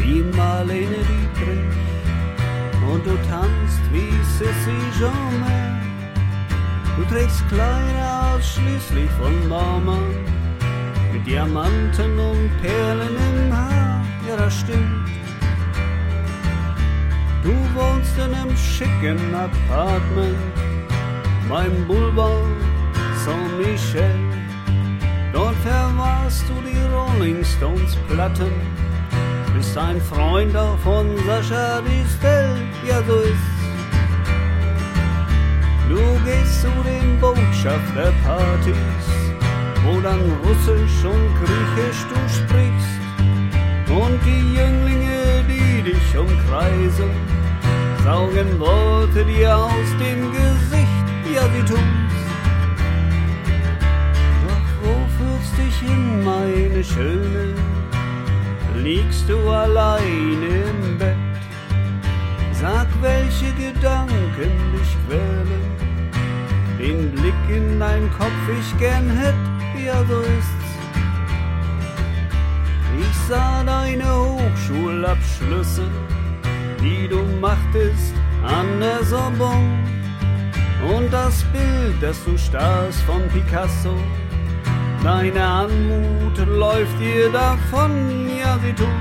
wie Marlene Dietrich und du tanzt wie Sissy Jeanmaire. Du trägst Kleider ausschließlich von Baumann, mit Diamanten und Perlen im Haar, ja das stimmt. Du wohnst in einem schicken Apartment beim Boulevard Saint-Michel. Dort verwahrst du die Rolling Stones Platten, bist ein Freund auch von Sascha Distel, ja so ist's. Du gehst zu den Botschafterpartys, wo dann Russisch und Griechisch du sprichst, und die Jünglinge, die dich umkreisen, saugen Worte dir aus dem Gesicht, ja sie tun's. Doch wo führst dich hin, meine Schöne? Liegst du allein im Bett? Sag, welche Gedanken dich quälen, den Blick in deinen Kopf ich gern hätt, ja so ist's. Ich sah deine Hochschulabschlüsse, die du machtest an der Sorbonne, und das Bild, das du starrst von Picasso, deine Anmut läuft dir davon, ja sie tut's.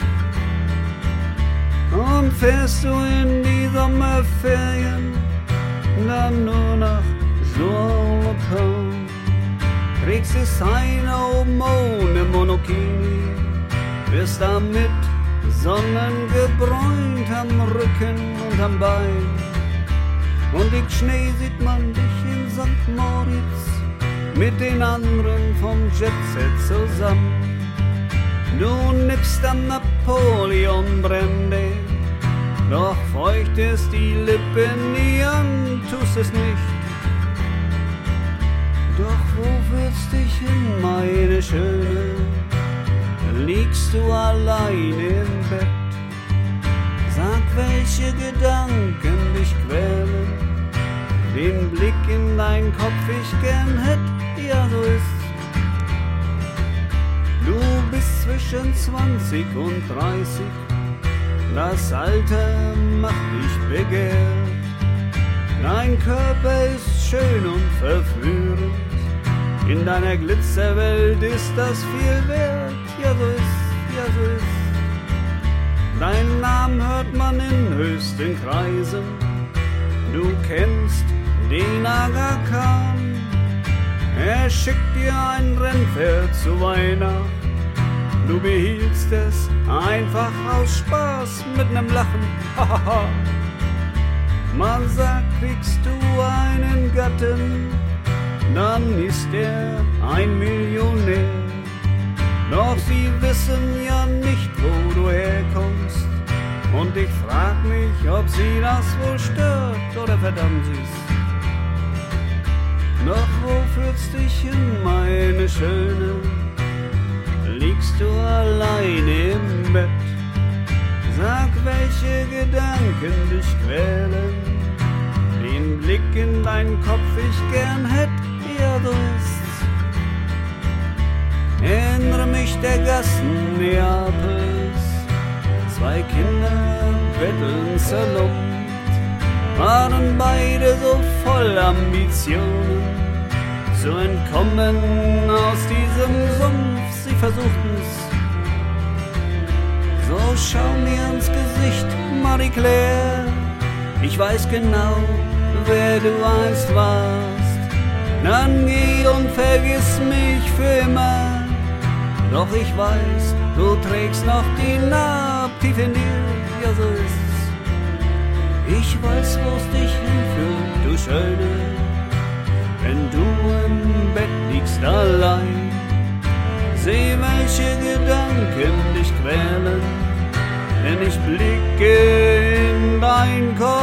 Und fährst du in die Sommerferien dann nur nach Jean-Le-Pen, trägst es einer oben ohne Monokini, wirst damit sonnengebräunt am Rücken und am Bein, und im Schnee sieht man dich in St. Moritz mit den anderen vom Jetset zusammen. Du nippst am Napoleon-Brandy, doch feucht ist die Lippe nie an, tust es nicht. Doch wo führst dich hin, meine Schöne? Liegst du allein im Bett? Sag, welche Gedanken dich quälen, den Blick in deinen Kopf ich gern hätt, ja so ist's. Du bist zwischen 20 und 30, das Alter macht dich begehrt. Dein Körper ist schön und verführend, in deiner Glitzerwelt ist das viel wert, ja so ist, ja so ist. Deinen Namen hört man in höchsten Kreisen, du kennst den Aga Khan. Er schickt dir ein Rennpferd zu Weihnachten, du behielst es einfach aus Spaß mit nem Lachen, hahaha. Man sagt, kriegst du einen Gatten, dann ist er ein Millionär. Doch sie wissen ja nicht, wo du herkommst, und ich frag mich, ob sie das wohl stört oder verdammt süß. Doch wo führst dich hin, meine Schöne? Liegst du allein im Bett? Sag, welche Gedanken dich quälen, den Blick in deinen Kopf ich gern hätt, ja so ist's. Erinnere mich der Gassen Neapels, zwei Kinder betteln zerlumpt, waren beide so voll Ambitionen, zu entkommen aus diesem Sumpf, sie versuchten's. So schau mir ins Gesicht, Marie-Claire, ich weiß genau, wer du einst warst. Dann geh und vergiss mich für immer, doch ich weiß, du trägst noch die Narbe tief in dir, ja so ist's. Ich weiß, wo's dich hinführt, du Schöne, wenn du im Bett liegst allein. Seh, welche Gedanken dich quälen, denn ich blicke in dein Kopf